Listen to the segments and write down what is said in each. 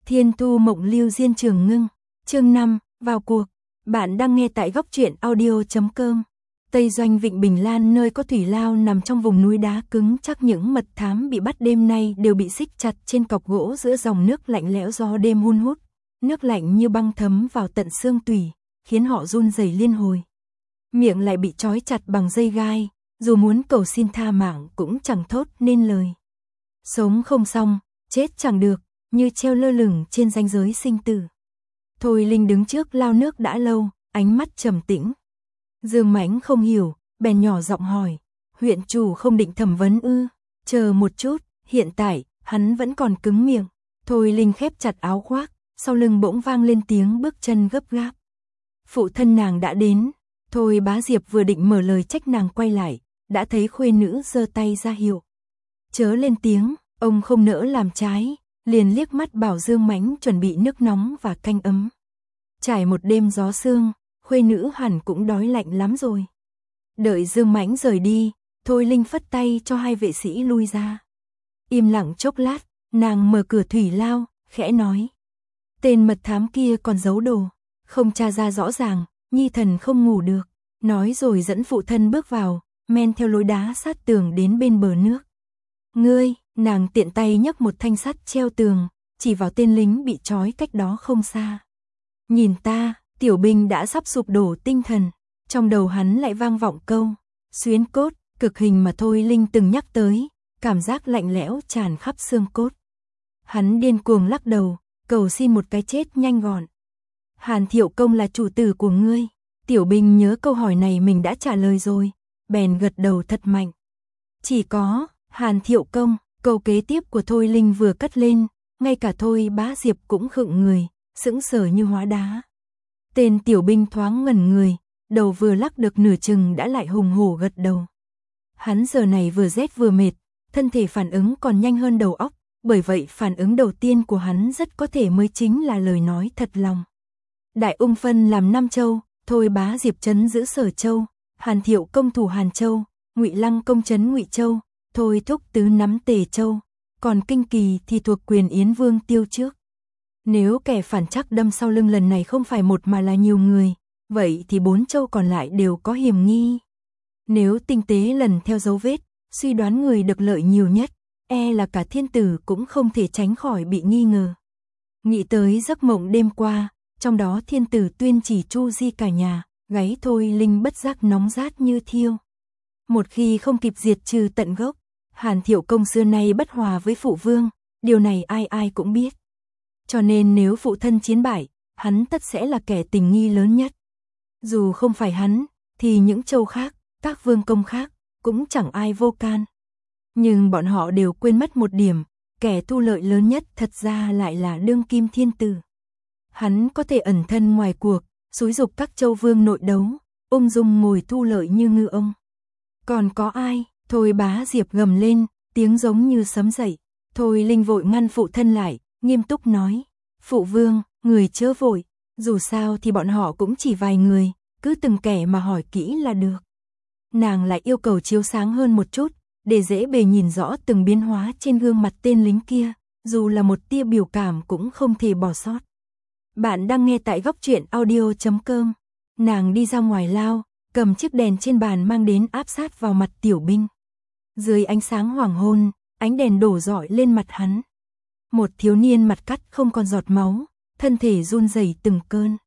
Thiên Thu Mộng Lưu Diên Trường Ngưng, chương 5, vào cuộc. Bạn đang nghe tại góc truyện audio.com. Tây Doanh Vịnh Bình Lan, nơi có thủy lao nằm trong vùng núi đá cứng chắc, những mật thám bị bắt đêm nay đều bị xích chặt trên cọc gỗ giữa dòng nước lạnh lẽo gió đêm hun hút. Nước lạnh như băng thấm vào tận xương tủy, khiến họ run rẩy liên hồi. Miệng lại bị trói chặt bằng dây gai, dù muốn cầu xin tha mạng cũng chẳng thốt nên lời. Sống không xong, chết chẳng được, như treo lơ lửng trên ranh giới sinh tử. Thôi Linh đứng trước lao nước đã lâu, ánh mắt trầm tĩnh. Dương Mãnh không hiểu, bèn nhỏ giọng hỏi, huyện chủ không định thẩm vấn ư? Chờ một chút, hiện tại, hắn vẫn còn cứng miệng. Thôi Linh khép chặt áo khoác, sau lưng bỗng vang lên tiếng bước chân gấp gáp. Phụ thân nàng đã đến. Thôi Bá Diệp vừa định mở lời trách nàng quay lại, đã thấy khuê nữ giơ tay ra hiệu. Chớ lên tiếng, ông không nỡ làm trái, liền liếc mắt bảo Dương Mãnh chuẩn bị nước nóng và canh ấm. Trải một đêm gió sương, khuê nữ hẳn cũng đói lạnh lắm rồi. Đợi Dương Mãnh rời đi, Thôi Linh phất tay cho hai vệ sĩ lui ra. Im lặng chốc lát, nàng mở cửa thủy lao, khẽ nói. Tên mật thám kia còn giấu đồ, không tra ra rõ ràng, nhi thần không ngủ được. Nói rồi dẫn phụ thân bước vào, men theo lối đá sát tường đến bên bờ nước. Ngươi, nàng tiện tay nhấc một thanh sắt treo tường, chỉ vào tên lính bị trói cách đó không xa. Nhìn ta, Tiểu Binh đã sắp sụp đổ tinh thần, trong đầu hắn lại vang vọng câu xuyến cốt, cực hình mà Thôi Linh từng nhắc tới, cảm giác lạnh lẽo tràn khắp xương cốt. Hắn điên cuồng lắc đầu, cầu xin một cái chết nhanh gọn. Hàn Thiệu Công là chủ tử của ngươi. Tiểu Binh nhớ câu hỏi này mình đã trả lời rồi, bèn gật đầu thật mạnh. Chỉ có Hàn Thiệu Công, câu kế tiếp của Thôi Linh vừa cất lên, ngay cả Thôi Bá Diệp cũng khựng người, sững sờ như hóa đá. Tên Tiểu Binh thoáng ngẩn người, đầu vừa lắc được nửa chừng đã lại hùng hổ gật đầu. Hắn giờ này vừa rét vừa mệt, thân thể phản ứng còn nhanh hơn đầu óc, bởi vậy phản ứng đầu tiên của hắn rất có thể mới chính là lời nói thật lòng. Đại Ung phân làm 5 châu, Thôi Bá Diệp trấn giữ Sở Châu, Hàn Thiệu Công thủ Hàn Châu, Ngụy Lăng Công trấn Ngụy Châu, Thôi Thúc Tứ nắm Tề Châu, còn Kinh Kỳ thì thuộc quyền Yến Vương Tiêu trước. Nếu kẻ phản trắc đâm sau lưng lần này không phải một mà là nhiều người, vậy thì 4 châu còn lại đều có hiểm nghi. Nếu tinh tế lần theo dấu vết, suy đoán người được lợi nhiều nhất, là cả thiên tử cũng không thể tránh khỏi bị nghi ngờ. Nghĩ tới giấc mộng đêm qua, trong đó thiên tử tuyên chỉ tru di cả nhà, gáy Thôi Linh bất giác nóng rát như thiêu. Một khi không kịp diệt trừ tận gốc, Hàn Thiệu Công xưa nay bất hòa với phụ vương, điều này ai ai cũng biết. Cho nên nếu phụ thân chiến bại, hắn tất sẽ là kẻ tình nghi lớn nhất. Dù không phải hắn, thì những châu khác, các vương công khác, cũng chẳng ai vô can. Nhưng bọn họ đều quên mất một điểm, kẻ thu lợi lớn nhất thật ra lại là đương kim thiên tử. Hắn có thể ẩn thân ngoài cuộc, xúi giục các châu vương nội đấu, ung dung ngồi thu lợi như ngư ông. Còn có ai? Thôi Bá Diệp gầm lên, tiếng giống như sấm dậy. Thôi Linh vội ngăn phụ thân lại, nghiêm túc nói. Phụ vương, người chớ vội, dù sao thì bọn họ cũng chỉ vài người, cứ từng kẻ mà hỏi kỹ là được. Nàng lại yêu cầu chiếu sáng hơn một chút, để dễ bề nhìn rõ từng biến hóa trên gương mặt tên lính kia, dù là một tia biểu cảm cũng không thể bỏ sót. Bạn đang nghe tại góc truyện audio.com. Nàng đi ra ngoài lao, cầm chiếc đèn trên bàn mang đến áp sát vào mặt Tiểu Binh. Dưới ánh sáng hoàng hôn, ánh đèn đổ rọi lên mặt hắn. Một thiếu niên mặt cắt không còn giọt máu, thân thể run rẩy từng cơn.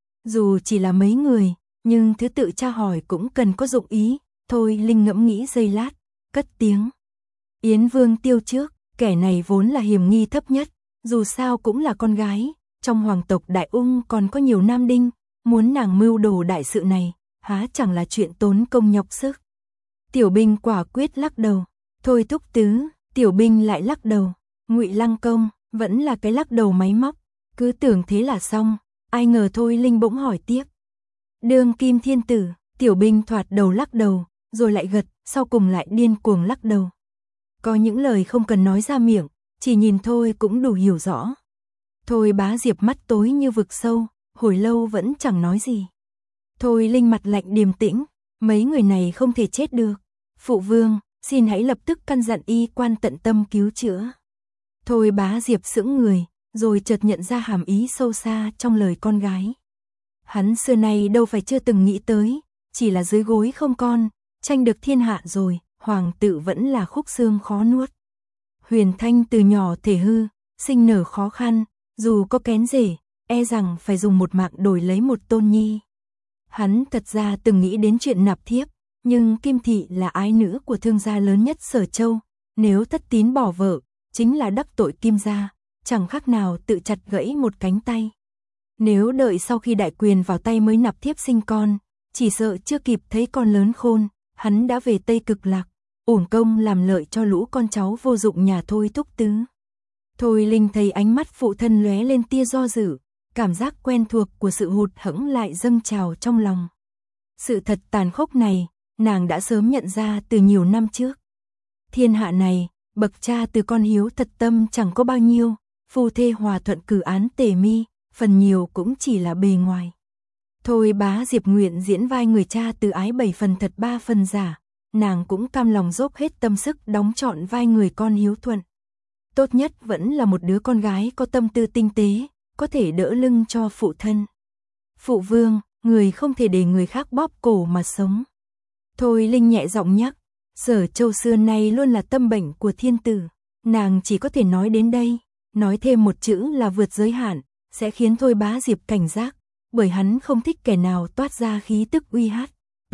Dù chỉ là mấy người, nhưng thứ tự tra hỏi cũng cần có dụng ý. Thôi Linh ngẫm nghĩ giây lát, cất tiếng. Yến Vương Tiêu trước, kẻ này vốn là hiểm nghi thấp nhất, dù sao cũng là con gái. Trong hoàng tộc Đại Ung còn có nhiều nam đinh, muốn nàng mưu đồ đại sự này, há chẳng là chuyện tốn công nhọc sức. Tiểu Binh quả quyết lắc đầu. Thôi Thúc Tứ, Tiểu Binh lại lắc đầu. Ngụy Lăng Công, vẫn là cái lắc đầu máy móc. Cứ tưởng thế là xong, ai ngờ Thôi Linh bỗng hỏi tiếp. Đương kim thiên tử, Tiểu Binh thoạt đầu lắc đầu, rồi lại gật, sau cùng lại điên cuồng lắc đầu. Có những lời không cần nói ra miệng, chỉ nhìn thôi cũng đủ hiểu rõ. Thôi Bá Diệp mắt tối như vực sâu, hồi lâu vẫn chẳng nói gì. Thôi Linh mặt lạnh điềm tĩnh, mấy người này không thể chết được. Phụ vương, xin hãy lập tức căn dặn y quan tận tâm cứu chữa. Thôi Bá Diệp sững người, rồi chợt nhận ra hàm ý sâu xa trong lời con gái. Hắn xưa nay đâu phải chưa từng nghĩ tới, chỉ là dưới gối không con, tranh được thiên hạ rồi, hoàng tự vẫn là khúc xương khó nuốt. Huyền Thanh từ nhỏ thể hư, sinh nở khó khăn, dù có kén rể, e rằng phải dùng một mạng đổi lấy một tôn nhi. Hắn thật ra từng nghĩ đến chuyện nạp thiếp, nhưng Kim Thị là ái nữ của thương gia lớn nhất Sở Châu, nếu thất tín bỏ vợ, chính là đắc tội Kim gia, chẳng khác nào tự chặt gãy một cánh tay. Nếu đợi sau khi đại quyền vào tay mới nạp thiếp sinh con, chỉ sợ chưa kịp thấy con lớn khôn, hắn đã về Tây Cực Lạc, uổng công làm lợi cho lũ con cháu vô dụng nhà Thôi Thúc Tứ. Thôi Linh thấy ánh mắt phụ thân lóe lên tia do dự, cảm giác quen thuộc của sự hụt hẫng lại dâng trào trong lòng. Sự thật tàn khốc này, nàng đã sớm nhận ra từ nhiều năm trước. Thiên hạ này, bậc cha từ con hiếu thật tâm chẳng có bao nhiêu, phu thê hòa thuận cử án tề mi, phần nhiều cũng chỉ là bề ngoài. Thôi Bá Diệp nguyện diễn vai người cha từ ái 7 phần thật 3 phần giả, nàng cũng cam lòng dốc hết tâm sức đóng trọn vai người con hiếu thuận. Tốt nhất vẫn là một đứa con gái có tâm tư tinh tế, có thể đỡ lưng cho phụ thân. Phụ vương, người không thể để người khác bóp cổ mà sống. Thôi Linh nhẹ giọng nhắc, Sở Châu xưa nay luôn là tâm bệnh của thiên tử, nàng chỉ có thể nói đến đây, nói thêm một chữ là vượt giới hạn, sẽ khiến Thôi Bá Diệp cảnh giác, bởi hắn không thích kẻ nào toát ra khí tức uy hát.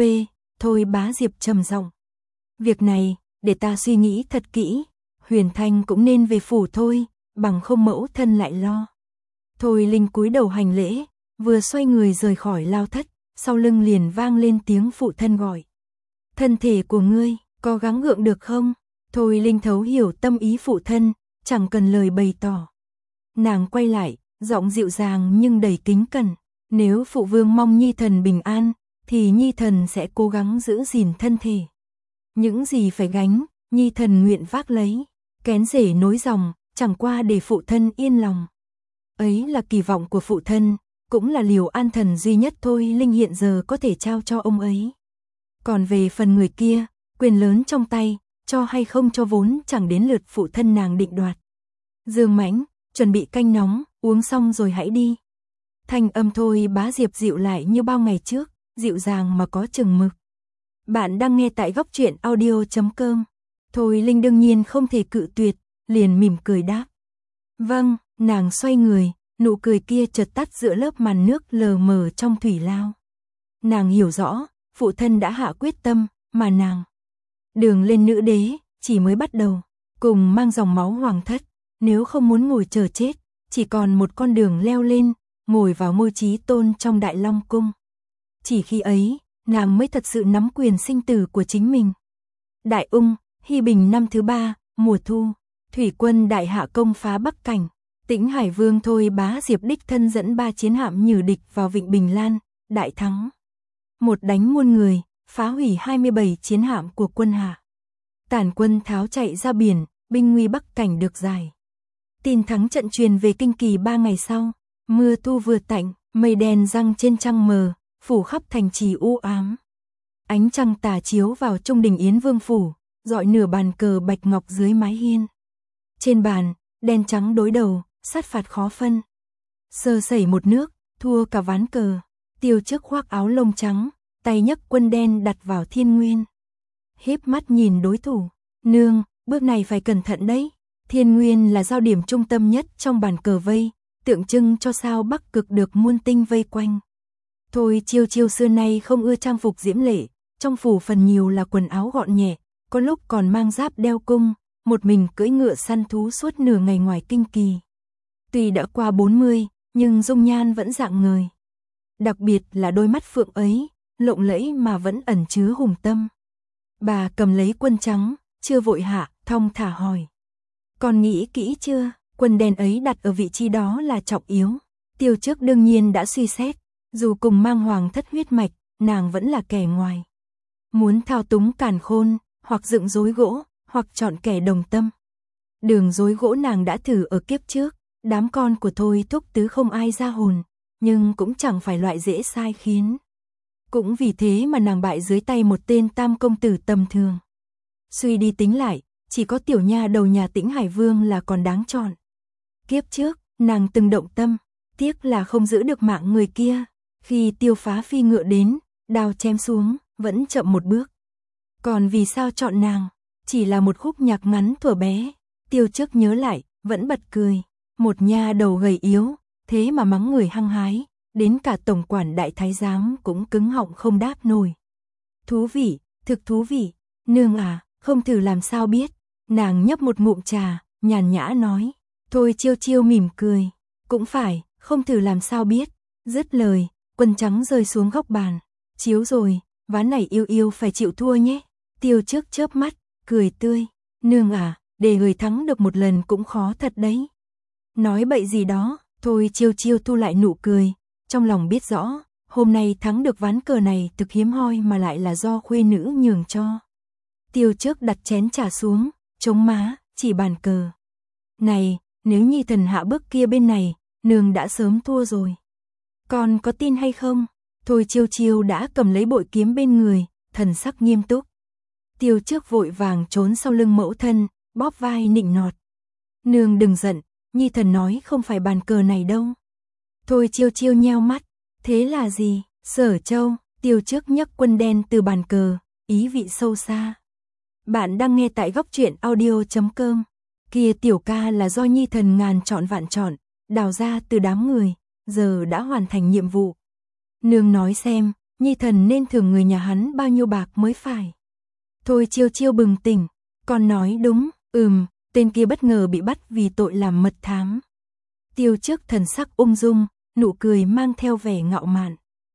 Thôi Bá Diệp trầm giọng. Việc này, để ta suy nghĩ thật kỹ, Huyền Thanh cũng nên về phủ thôi, bằng không mẫu thân lại lo. Thôi Linh cúi đầu hành lễ, vừa xoay người rời khỏi lao thất, sau lưng liền vang lên tiếng phụ thân gọi. Thân thể của ngươi, có gắng gượng được không? Thôi Linh thấu hiểu tâm ý phụ thân, chẳng cần lời bày tỏ. Nàng quay lại, giọng dịu dàng nhưng đầy kính cẩn. Nếu phụ vương mong nhi thần bình an, thì nhi thần sẽ cố gắng giữ gìn thân thể. Những gì phải gánh, nhi thần nguyện vác lấy. Kén rể nối dòng, chẳng qua để phụ thân yên lòng. Ấy là kỳ vọng của phụ thân, cũng là liều an thần duy nhất Thôi Linh hiện giờ có thể trao cho ông ấy. Còn về phần người kia, quyền lớn trong tay, cho hay không cho vốn chẳng đến lượt phụ thân nàng định đoạt. Dương Mãnh, chuẩn bị canh nóng, uống xong rồi hãy đi. Thanh âm Thôi Bá Diệp dịu lại như bao ngày trước, dịu dàng mà có chừng mực. Bạn đang nghe tại góc truyện audio.com. Thôi Linh đương nhiên không thể cự tuyệt, liền mỉm cười đáp. Vâng, nàng xoay người, nụ cười kia chợt tắt giữa lớp màn nước lờ mờ trong thủy lao. Nàng hiểu rõ, phụ thân đã hạ quyết tâm, mà nàng. Đường lên nữ đế, chỉ mới bắt đầu, cùng mang dòng máu hoàng thất, nếu không muốn ngồi chờ chết, chỉ còn một con đường leo lên, ngồi vào ngôi chí tôn trong Đại Long Cung. Chỉ khi ấy, nàng mới thật sự nắm quyền sinh tử của chính mình. Đại Ung, Hy Bình năm thứ 3, mùa thu, thủy quân đại hạ công phá Bắc Cảnh, Tĩnh Hải Vương Thôi Bá Diệp đích thân dẫn 3 chiến hạm nhử địch vào Vịnh Bình Lan, đại thắng. Một đánh muôn người, phá hủy 27 chiến hạm của quân Hạ. Tản quân tháo chạy ra biển, binh nguy Bắc Cảnh được giải. Tin thắng trận truyền về Kinh Kỳ 3 ngày sau, mưa thu vừa tạnh, mây đen giăng trên trăng mờ, phủ khắp thành trì u ám. Ánh trăng tà chiếu vào trung đình Yến Vương phủ, rọi nửa bàn cờ bạch ngọc dưới mái hiên. Trên bàn, đen trắng đối đầu, sát phạt khó phân. Sơ sẩy một nước, thua cả ván cờ. Tiêu Trước khoác áo lông trắng, tay nhấc quân đen đặt vào thiên nguyên. Híp mắt nhìn đối thủ, nương, bước này phải cẩn thận đấy. Thiên nguyên là giao điểm trung tâm nhất trong bàn cờ vây, tượng trưng cho sao Bắc Cực được muôn tinh vây quanh. Thôi Chiêu Chiêu xưa nay không ưa trang phục diễm lệ, trong phủ phần nhiều là quần áo gọn nhẹ, có lúc còn mang giáp đeo cung, một mình cưỡi ngựa săn thú suốt nửa ngày ngoài Kinh Kỳ. Tuy đã qua 40, nhưng dung nhan vẫn rạng ngời. Đặc biệt là đôi mắt phượng ấy, lộng lẫy mà vẫn ẩn chứa hùng tâm. Bà cầm lấy quân trắng, chưa vội hạ, thong thả hỏi. Còn nghĩ kỹ chưa, quân đen ấy đặt ở vị trí đó là trọng yếu. Tiêu Trước đương nhiên đã suy xét, dù cùng mang hoàng thất huyết mạch, nàng vẫn là kẻ ngoài. Muốn thao túng càn khôn, hoặc dựng rối gỗ, hoặc chọn kẻ đồng tâm. Đường rối gỗ nàng đã thử ở kiếp trước, đám con của Thôi Thúc Tứ không ai ra hồn, nhưng cũng chẳng phải loại dễ sai khiến. Cũng vì thế mà nàng bại dưới tay một tên tam công tử tầm thường. Suy đi tính lại, chỉ có tiểu nha đầu nhà Tĩnh Hải Vương là còn đáng chọn. Kiếp trước, nàng từng động tâm, tiếc là không giữ được mạng người kia. Khi Tiêu Phá phi ngựa đến, đao chém xuống, vẫn chậm một bước. Còn vì sao chọn nàng? Chỉ là một khúc nhạc ngắn thuở bé. Tiêu Trước nhớ lại, vẫn bật cười. Một nha đầu gầy yếu, thế mà mắng người hăng hái, đến cả tổng quản đại thái giám cũng cứng họng không đáp nổi. Thú vị, thực thú vị, nương à, không thử làm sao biết. Nàng nhấp một ngụm trà, nhàn nhã nói. Thôi Chiêu Chiêu mỉm cười, cũng phải, không thử làm sao biết. Dứt lời, quân trắng rơi xuống góc bàn. Chiếu rồi, ván này Yêu Yêu phải chịu thua nhé. Tiêu Trước chớp mắt, cười tươi. Nương à, để người thắng được một lần cũng khó thật đấy. Nói bậy gì đó, thôi Chiêu Chiêu thu lại nụ cười. Trong lòng biết rõ, hôm nay thắng được ván cờ này thực hiếm hoi mà lại là do khuê nữ nhường cho. Tiêu Trước đặt chén trà xuống, chống má, chỉ bàn cờ. Này, nếu Nhi thần hạ bước kia bên này, nương đã sớm thua rồi. Con có tin hay không? Thôi Chiêu Chiêu đã cầm lấy bội kiếm bên người, thần sắc nghiêm túc. Tiêu Trước vội vàng trốn sau lưng mẫu thân, bóp vai nịnh nọt. Nương đừng giận, Nhi thần nói không phải bàn cờ này đâu. Thôi Chiêu Chiêu nheo mắt, thế là gì? Sở Châu. Tiêu Trước nhấc quân đen từ bàn cờ, ý vị sâu xa. Bạn đang nghe tại góc truyện audio.com. Kia tiểu ca là do Nhi thần ngàn chọn vạn chọn, đào ra từ đám người, giờ đã hoàn thành nhiệm vụ. Nương nói xem, Nhi thần nên thưởng người nhà hắn bao nhiêu bạc mới phải. Thôi Chiêu Chiêu bừng tỉnh, con nói đúng, tên kia bất ngờ bị bắt vì tội làm mật thám. Tiêu Trước thần sắc ung dung, nụ cười mang theo vẻ ngạo mạn.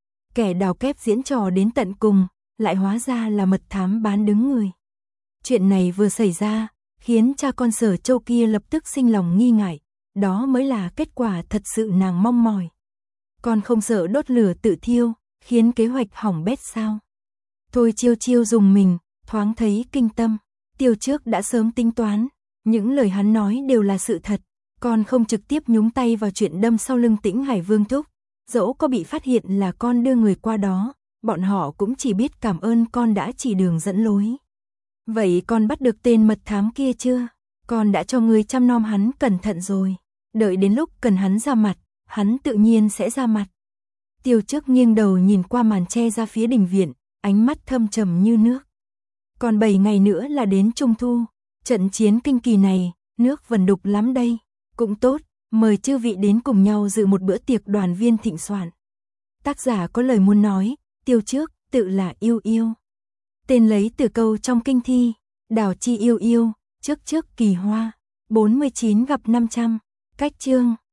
Kẻ đào kép diễn trò đến tận cùng, lại hóa ra là mật thám bán đứng người. Chuyện này vừa xảy ra, khiến cha con Sở Châu kia lập tức sinh lòng nghi ngại, đó mới là kết quả thật sự nàng mong mỏi. Con không sợ đốt lửa tự thiêu, khiến kế hoạch hỏng bét sao? Thôi Chiêu Chiêu dùng mình, thoáng thấy kinh tâm. Tiêu Trước đã sớm tính toán, những lời hắn nói đều là sự thật, con không trực tiếp nhúng tay vào chuyện đâm sau lưng Tĩnh Hải Vương thúc, dẫu có bị phát hiện là con đưa người qua đó, bọn họ cũng chỉ biết cảm ơn con đã chỉ đường dẫn lối. Vậy con bắt được tên mật thám kia chưa? Con đã cho người chăm nom hắn cẩn thận rồi, đợi đến lúc cần hắn ra mặt, hắn tự nhiên sẽ ra mặt. Tiêu Trước nghiêng đầu nhìn qua màn che ra phía đình viện, ánh mắt thâm trầm như nước. Còn 7 ngày nữa là đến Trung Thu, trận chiến kinh kỳ này, nước vần đục lắm đây. Cũng tốt, mời chư vị đến cùng nhau dự một bữa tiệc đoàn viên thịnh soạn. Tác giả có lời muốn nói, Tiêu Trước, tự là Yêu Yêu. Tên lấy từ câu trong kinh thi, đào chi yêu yêu, trước trước kỳ hoa, 49 gặp 500, cách chương.